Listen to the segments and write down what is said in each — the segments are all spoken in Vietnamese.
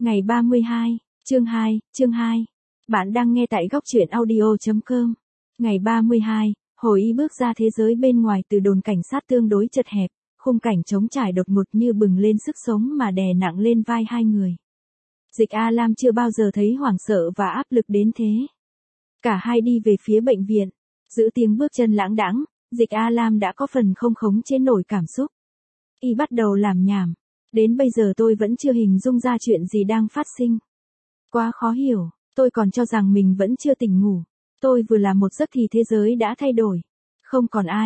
Ngày 32, chương 2. Bạn đang nghe tại góc truyện audio.com. Ngày 32, Hồi Y bước ra thế giới bên ngoài từ đồn cảnh sát tương đối chật hẹp, khung cảnh trống trải đột ngột như bừng lên sức sống mà đè nặng lên vai hai người. Dịch A Lam chưa bao giờ thấy hoảng sợ và áp lực đến thế. Cả hai đi về phía bệnh viện, giữ tiếng bước chân lãng đãng, Dịch A Lam đã có phần không khống chế nổi cảm xúc. Y bắt đầu làm nhảm. Đến bây giờ tôi vẫn chưa hình dung ra chuyện gì đang phát sinh. Quá khó hiểu, tôi còn cho rằng mình vẫn chưa tỉnh ngủ. Tôi vừa làm một giấc thì thế giới đã thay đổi. Không còn ai,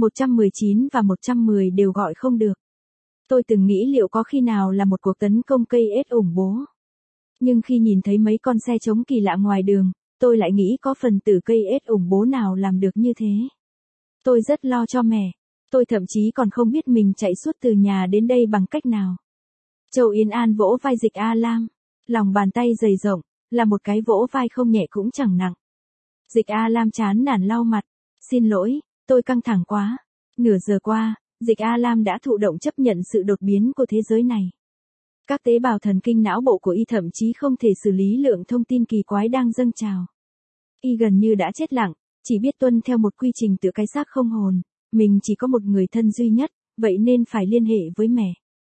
119 và 110 đều gọi không được. Tôi từng nghĩ liệu có khi nào là một cuộc tấn công cây ếch ủng bố. Nhưng khi nhìn thấy mấy con xe trống kỳ lạ ngoài đường, tôi lại nghĩ có phần tử cây ếch ủng bố nào làm được như thế. Tôi rất lo cho mẹ. Tôi thậm chí còn không biết mình chạy suốt từ nhà đến đây bằng cách nào. Châu Yến An vỗ vai Dịch A Lam. Lòng bàn tay dày rộng, là một cái vỗ vai không nhẹ cũng chẳng nặng. Dịch A Lam chán nản lau mặt. Xin lỗi, tôi căng thẳng quá. Nửa giờ qua, Dịch A Lam đã thụ động chấp nhận sự đột biến của thế giới này. Các tế bào thần kinh não bộ của y thậm chí không thể xử lý lượng thông tin kỳ quái đang dâng trào. Y gần như đã chết lặng, chỉ biết tuân theo một quy trình tự cái xác không hồn. Mình chỉ có một người thân duy nhất, vậy nên phải liên hệ với mẹ.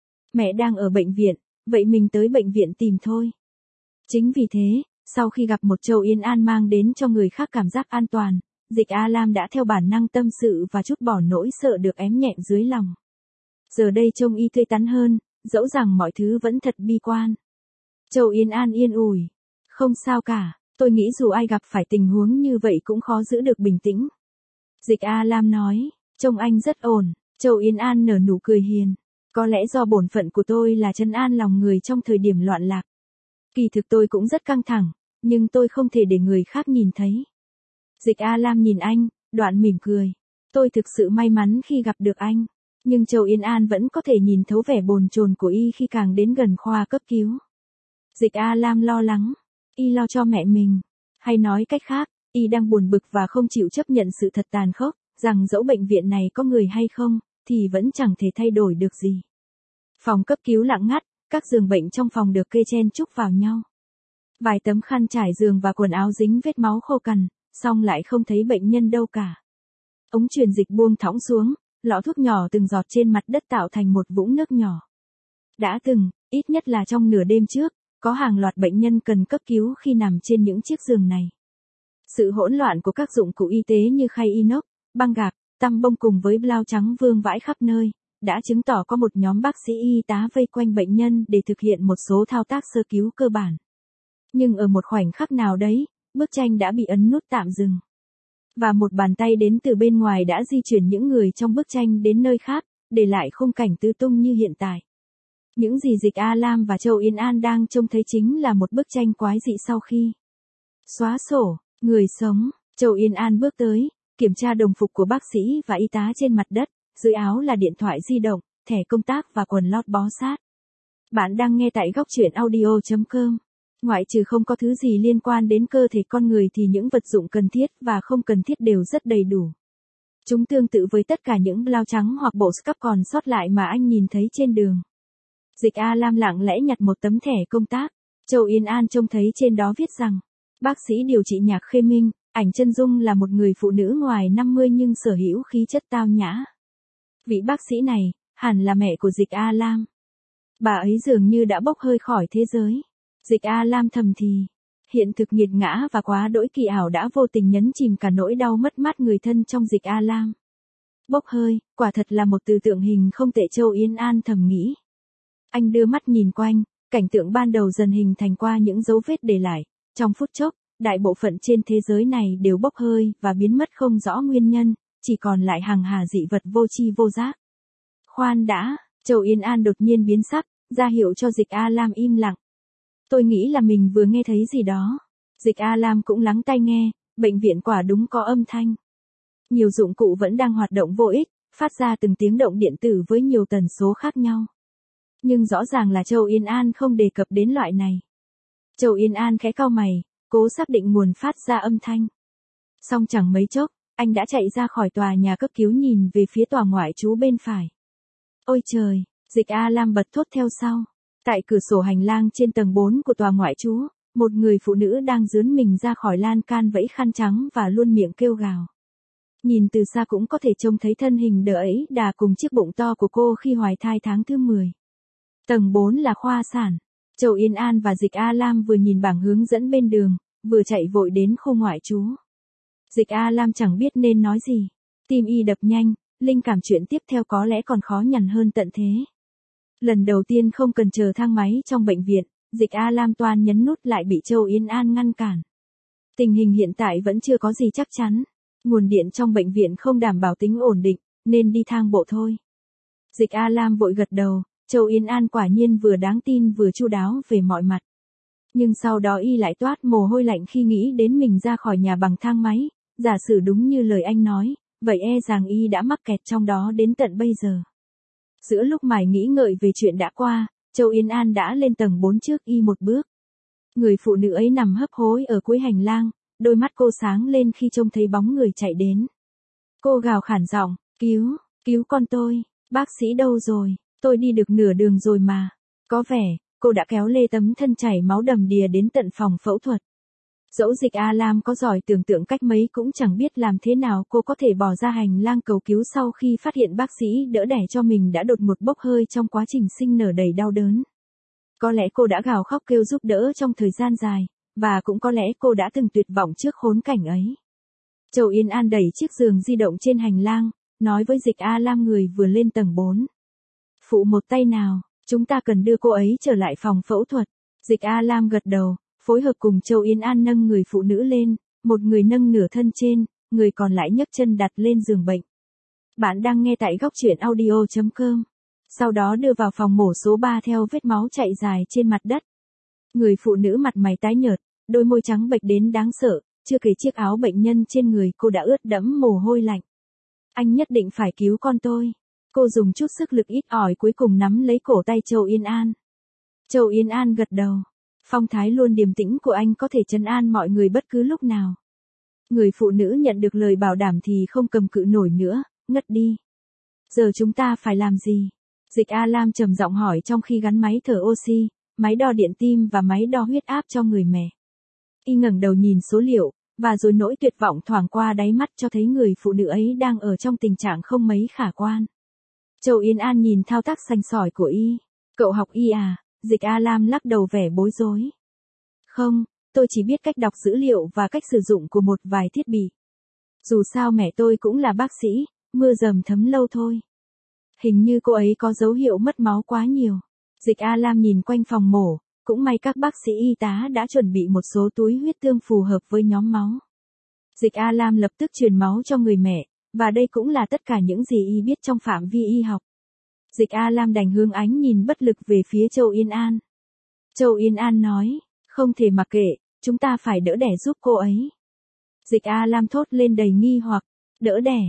Mẹ đang ở bệnh viện, vậy mình tới bệnh viện tìm thôi. Chính vì thế, sau khi gặp một Châu Yến An mang đến cho người khác cảm giác an toàn, Dịch A Lam đã theo bản năng tâm sự và trút bỏ nỗi sợ được ém nhẹm dưới lòng. Giờ đây trông y tươi tắn hơn, dẫu rằng mọi thứ vẫn thật bi quan. Châu Yến An yên ủi. Không sao cả, tôi nghĩ dù ai gặp phải tình huống như vậy cũng khó giữ được bình tĩnh. Dịch A Lam nói, trông anh rất ổn. Châu Yến An nở nụ cười hiền. Có lẽ do bổn phận của tôi là trấn an lòng người trong thời điểm loạn lạc. Kỳ thực tôi cũng rất căng thẳng, nhưng tôi không thể để người khác nhìn thấy. Dịch A Lam nhìn anh, đoạn mỉm cười. Tôi thực sự may mắn khi gặp được anh. Nhưng Châu Yến An vẫn có thể nhìn thấu vẻ bồn chồn của y khi càng đến gần khoa cấp cứu. Dịch A Lam lo lắng. Y lo cho mẹ mình. Hay nói cách khác, y đang buồn bực và không chịu chấp nhận sự thật tàn khốc, rằng dẫu bệnh viện này có người hay không, thì vẫn chẳng thể thay đổi được gì. Phòng cấp cứu lặng ngắt, các giường bệnh trong phòng được kê chen chúc vào nhau. Vài tấm khăn trải giường và quần áo dính vết máu khô cằn, song lại không thấy bệnh nhân đâu cả. Ống truyền dịch buông thõng xuống, lọ thuốc nhỏ từng giọt trên mặt đất tạo thành một vũng nước nhỏ. Đã từng, ít nhất là trong nửa đêm trước, có hàng loạt bệnh nhân cần cấp cứu khi nằm trên những chiếc giường này. Sự hỗn loạn của các dụng cụ y tế như khay inox, băng gạc, tăm bông cùng với blau trắng vương vãi khắp nơi, đã chứng tỏ có một nhóm bác sĩ y tá vây quanh bệnh nhân để thực hiện một số thao tác sơ cứu cơ bản. Nhưng ở một khoảnh khắc nào đấy, bức tranh đã bị ấn nút tạm dừng. Và một bàn tay đến từ bên ngoài đã di chuyển những người trong bức tranh đến nơi khác, để lại khung cảnh tứ tung như hiện tại. Những gì Dịch A Lam và Châu Yến An đang trông thấy chính là một bức tranh quái dị sau khi xóa sổ, người sống. Châu Yến An bước tới, kiểm tra đồng phục của bác sĩ và y tá trên mặt đất, dưới áo là điện thoại di động, thẻ công tác và quần lót bó sát. Bạn đang nghe tại góc truyện audio.com. Ngoại trừ không có thứ gì liên quan đến cơ thể con người thì những vật dụng cần thiết và không cần thiết đều rất đầy đủ. Chúng tương tự với tất cả những blau trắng hoặc bộ scrub còn sót lại mà anh nhìn thấy trên đường. Dịch A Lam lặng lẽ nhặt một tấm thẻ công tác. Châu Yến An trông thấy trên đó viết rằng, bác sĩ điều trị Nhạc Khê Minh, ảnh chân dung là một người phụ nữ ngoài 50 nhưng sở hữu khí chất tao nhã. Vị bác sĩ này, hẳn là mẹ của Dịch A Lam. Bà ấy dường như đã bốc hơi khỏi thế giới. Dịch A Lam thầm thì, hiện thực nghiệt ngã và quá đỗi kỳ ảo đã vô tình nhấn chìm cả nỗi đau mất mát người thân trong Dịch A Lam. Bốc hơi, quả thật là một từ tượng hình không tệ, Châu Yến An thầm nghĩ. Anh đưa mắt nhìn quanh, cảnh tượng ban đầu dần hình thành qua những dấu vết để lại. Trong phút chốc, đại bộ phận trên thế giới này đều bốc hơi và biến mất không rõ nguyên nhân, chỉ còn lại hàng hà dị vật vô tri vô giác. Khoan đã, Châu Yến An đột nhiên biến sắc, ra hiệu cho Dịch A Lam im lặng. Tôi nghĩ là mình vừa nghe thấy gì đó. Dịch A Lam cũng lắng tai nghe, bệnh viện quả đúng có âm thanh. Nhiều dụng cụ vẫn đang hoạt động vô ích, phát ra từng tiếng động điện tử với nhiều tần số khác nhau. Nhưng rõ ràng là Châu Yến An không đề cập đến loại này. Châu Yến An khẽ cau mày, cố xác định nguồn phát ra âm thanh. Song chẳng mấy chốc, anh đã chạy ra khỏi tòa nhà cấp cứu nhìn về phía tòa ngoại trú bên phải. Ôi trời, Dịch A Lam bật thốt theo sau. Tại cửa sổ hành lang trên tầng 4 của tòa ngoại trú, một người phụ nữ đang dướn mình ra khỏi lan can vẫy khăn trắng và luôn miệng kêu gào. Nhìn từ xa cũng có thể trông thấy thân hình đỡ ấy đà cùng chiếc bụng to của cô khi hoài thai tháng thứ 10. Tầng 4 là khoa sản. Châu Yên An và Dịch A Lam vừa nhìn bảng hướng dẫn bên đường, vừa chạy vội đến khu ngoại trú. Dịch A Lam chẳng biết nên nói gì. Tim y đập nhanh, linh cảm chuyện tiếp theo có lẽ còn khó nhằn hơn tận thế. Lần đầu tiên không cần chờ thang máy trong bệnh viện, Dịch A Lam toan nhấn nút lại bị Châu Yên An ngăn cản. Tình hình hiện tại vẫn chưa có gì chắc chắn. Nguồn điện trong bệnh viện không đảm bảo tính ổn định, nên đi thang bộ thôi. Dịch A Lam vội gật đầu, Châu Yên An quả nhiên vừa đáng tin vừa chu đáo về mọi mặt. Nhưng sau đó y lại toát mồ hôi lạnh khi nghĩ đến mình ra khỏi nhà bằng thang máy, giả sử đúng như lời anh nói, vậy e rằng y đã mắc kẹt trong đó đến tận bây giờ. Giữa lúc mải nghĩ ngợi về chuyện đã qua, Châu Yên An đã lên tầng 4 trước y một bước. Người phụ nữ ấy nằm hấp hối ở cuối hành lang, đôi mắt cô sáng lên khi trông thấy bóng người chạy đến. Cô gào khản giọng, cứu con tôi, bác sĩ đâu rồi, tôi đi được nửa đường rồi mà. Có vẻ, cô đã kéo lê tấm thân chảy máu đầm đìa đến tận phòng phẫu thuật. Dẫu Dịch A Lam có giỏi tưởng tượng cách mấy cũng chẳng biết làm thế nào cô có thể bỏ ra hành lang cầu cứu sau khi phát hiện bác sĩ đỡ đẻ cho mình đã đột ngột bốc hơi trong quá trình sinh nở đầy đau đớn. Có lẽ cô đã gào khóc kêu giúp đỡ trong thời gian dài, và cũng có lẽ cô đã từng tuyệt vọng trước khốn cảnh ấy. Châu Yên An đẩy chiếc giường di động trên hành lang, nói với Dịch A Lam người vừa lên tầng 4. Phụ một tay nào, chúng ta cần đưa cô ấy trở lại phòng phẫu thuật. Dịch A Lam gật đầu, phối hợp cùng Châu Yên An nâng người phụ nữ lên, một người nâng nửa thân trên, người còn lại nhấc chân đặt lên giường bệnh. Bạn đang nghe tại góc truyện audio.com. Sau đó đưa vào phòng mổ số 3 theo vết máu chảy dài trên mặt đất. Người phụ nữ mặt mày tái nhợt, đôi môi trắng bệch đến đáng sợ, chưa kể chiếc áo bệnh nhân trên người cô đã ướt đẫm mồ hôi lạnh. Anh nhất định phải cứu con tôi. Cô dùng chút sức lực ít ỏi cuối cùng nắm lấy cổ tay Châu Yên An. Châu Yên An gật đầu. Phong thái luôn điềm tĩnh của anh có thể trấn an mọi người bất cứ lúc nào. Người phụ nữ nhận được lời bảo đảm thì không cầm cự nổi nữa, ngất đi. Giờ chúng ta phải làm gì? Dịch A Lam trầm giọng hỏi trong khi gắn máy thở oxy, máy đo điện tim và máy đo huyết áp cho người mẹ. Y ngẩng đầu nhìn số liệu, và rồi nỗi tuyệt vọng thoảng qua đáy mắt cho thấy người phụ nữ ấy đang ở trong tình trạng không mấy khả quan. Châu Yên An nhìn thao tác sành sỏi của y. Cậu học y à? Dịch A Lam lắc đầu vẻ bối rối. Không, tôi chỉ biết cách đọc dữ liệu và cách sử dụng của một vài thiết bị. Dù sao mẹ tôi cũng là bác sĩ, mưa dầm thấm lâu thôi. Hình như cô ấy có dấu hiệu mất máu quá nhiều. Dịch A Lam nhìn quanh phòng mổ, cũng may các bác sĩ y tá đã chuẩn bị một số túi huyết tương phù hợp với nhóm máu. Dịch A Lam lập tức truyền máu cho người mẹ, và đây cũng là tất cả những gì y biết trong phạm vi y học. Dịch A Lam đành hướng ánh nhìn bất lực về phía Châu Yên An. Châu Yên An nói, không thể mặc kệ, chúng ta phải đỡ đẻ giúp cô ấy. Dịch A Lam thốt lên đầy nghi hoặc, đỡ đẻ,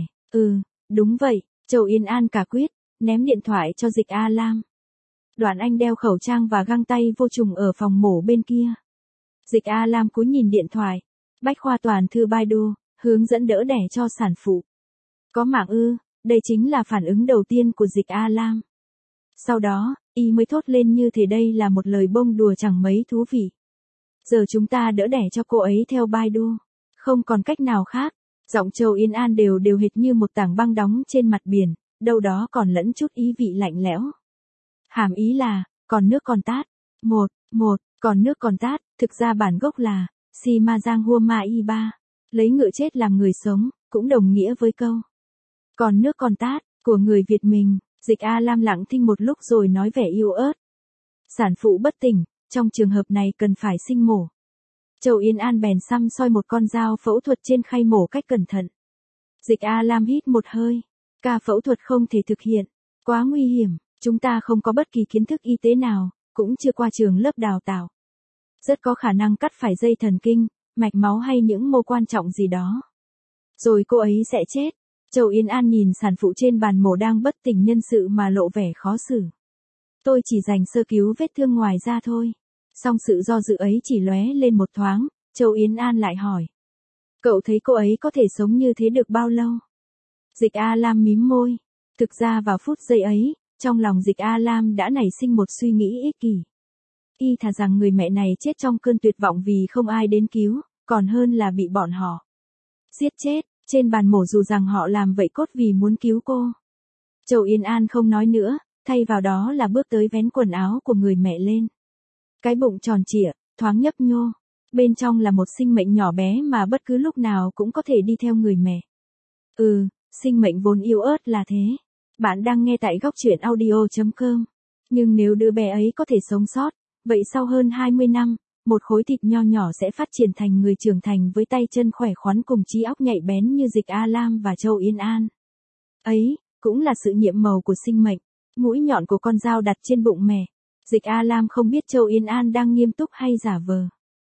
đúng vậy, Châu Yên An cả quyết, ném điện thoại cho Dịch A Lam. Đoạn anh đeo khẩu trang và găng tay vô trùng ở phòng mổ bên kia. Dịch A Lam cúi nhìn điện thoại, bách khoa toàn thư Baidu, hướng dẫn đỡ đẻ cho sản phụ. Có mạng ư, đây chính là phản ứng đầu tiên của Dịch A Lam. Sau đó, y mới thốt lên như thể đây là một lời bông đùa chẳng mấy thú vị. Giờ chúng ta đỡ đẻ cho cô ấy theo Baidu. Không còn cách nào khác. Giọng Châu Yên An đều hệt như một tảng băng đóng trên mặt biển, đâu đó còn lẫn chút ý vị lạnh lẽo. Hàm ý là, còn nước còn tát. Còn nước còn tát, thực ra bản gốc là, si ma giang hua ma y ba. Lấy ngựa chết làm người sống, cũng đồng nghĩa với câu. Còn nước còn tát, của người Việt mình. Dịch A Lam lặng thinh một lúc rồi nói vẻ yếu ớt. Sản phụ bất tỉnh, trong trường hợp này cần phải sinh mổ. Châu Yên An bèn xăm soi một con dao phẫu thuật trên khay mổ cách cẩn thận. Dịch A Lam hít một hơi. Ca phẫu thuật không thể thực hiện. Quá nguy hiểm, chúng ta không có bất kỳ kiến thức y tế nào, cũng chưa qua trường lớp đào tạo. Rất có khả năng cắt phải dây thần kinh, mạch máu hay những mô quan trọng gì đó. Rồi cô ấy sẽ chết. Châu Yên An nhìn sản phụ trên bàn mổ đang bất tỉnh nhân sự mà lộ vẻ khó xử. Tôi chỉ dành sơ cứu vết thương ngoài da thôi. Song sự do dự ấy chỉ lóe lên một thoáng, Châu Yên An lại hỏi. Cậu thấy cô ấy có thể sống như thế được bao lâu? Dịch A Lam mím môi. Thực ra vào phút giây ấy, trong lòng Dịch A Lam đã nảy sinh một suy nghĩ ích kỷ. Y thà rằng người mẹ này chết trong cơn tuyệt vọng vì không ai đến cứu, còn hơn là bị bọn họ giết chết. Trên bàn mổ dù rằng họ làm vậy cốt vì muốn cứu cô. Châu Yên An không nói nữa, thay vào đó là bước tới vén quần áo của người mẹ lên. Cái bụng tròn trịa, thoáng nhấp nhô. Bên trong là một sinh mệnh nhỏ bé mà bất cứ lúc nào cũng có thể đi theo người mẹ. Sinh mệnh vốn yếu ớt là thế. Bạn đang nghe tại góc truyện audio.com. Nhưng nếu đứa bé ấy có thể sống sót, vậy sau hơn 20 năm, một khối thịt nho nhỏ sẽ phát triển thành người trưởng thành với tay chân khỏe khoắn cùng trí óc nhạy bén như Dịch A Lam và Châu Yên An. Ấy, cũng là sự nhiệm màu của sinh mệnh. Mũi nhọn của con dao đặt trên bụng mẹ. Dịch A Lam không biết Châu Yên An đang nghiêm túc hay giả vờ.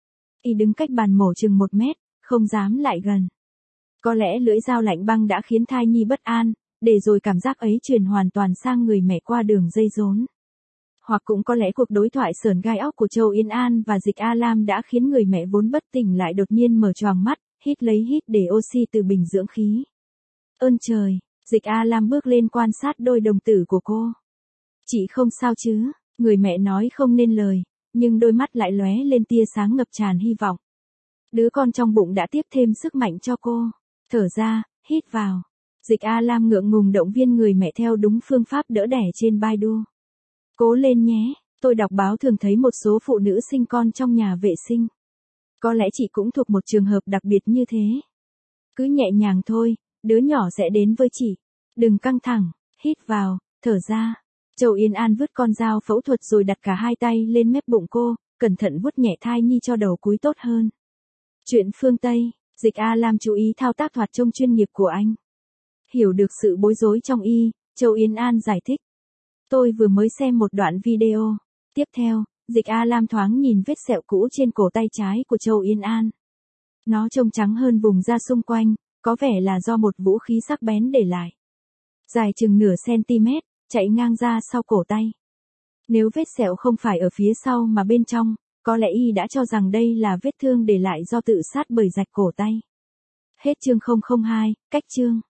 Y đứng cách bàn mổ chừng 1 mét, không dám lại gần. Có lẽ lưỡi dao lạnh băng đã khiến thai nhi bất an, để rồi cảm giác ấy truyền hoàn toàn sang người mẹ qua đường dây rốn. Hoặc cũng có lẽ cuộc đối thoại sởn gai óc của Châu Yên An và Dịch A Lam đã khiến người mẹ vốn bất tỉnh lại đột nhiên mở choàng mắt, hít lấy hít để oxy từ bình dưỡng khí. Ơn trời, Dịch A Lam bước lên quan sát đôi đồng tử của cô. Chị không sao chứ, người mẹ nói không nên lời, nhưng đôi mắt lại lóe lên tia sáng ngập tràn hy vọng. Đứa con trong bụng đã tiếp thêm sức mạnh cho cô. Thở ra, hít vào. Dịch A Lam ngượng ngùng động viên người mẹ theo đúng phương pháp đỡ đẻ trên Baidu. Cố lên nhé, tôi đọc báo thường thấy một số phụ nữ sinh con trong nhà vệ sinh. Có lẽ chị cũng thuộc một trường hợp đặc biệt như thế. Cứ nhẹ nhàng thôi, đứa nhỏ sẽ đến với chị. Đừng căng thẳng, hít vào, thở ra. Châu Yên An vứt con dao phẫu thuật rồi đặt cả hai tay lên mép bụng cô, cẩn thận vuốt nhẹ thai nhi cho đầu cúi tốt hơn. Chuyện phương Tây, Dịch A Lam chú ý thao tác thoạt trông chuyên nghiệp của anh. Hiểu được sự bối rối trong y, Châu Yên An giải thích. Tôi vừa mới xem một đoạn video. Tiếp theo, Dịch A Lam thoáng nhìn vết sẹo cũ trên cổ tay trái của Châu Yên An. Nó trông trắng hơn vùng da xung quanh, có vẻ là do một vũ khí sắc bén để lại. Dài chừng nửa cm, chạy ngang ra sau cổ tay. Nếu vết sẹo không phải ở phía sau mà bên trong, có lẽ y đã cho rằng đây là vết thương để lại do tự sát bởi rạch cổ tay. Hết chương 002, cách chương.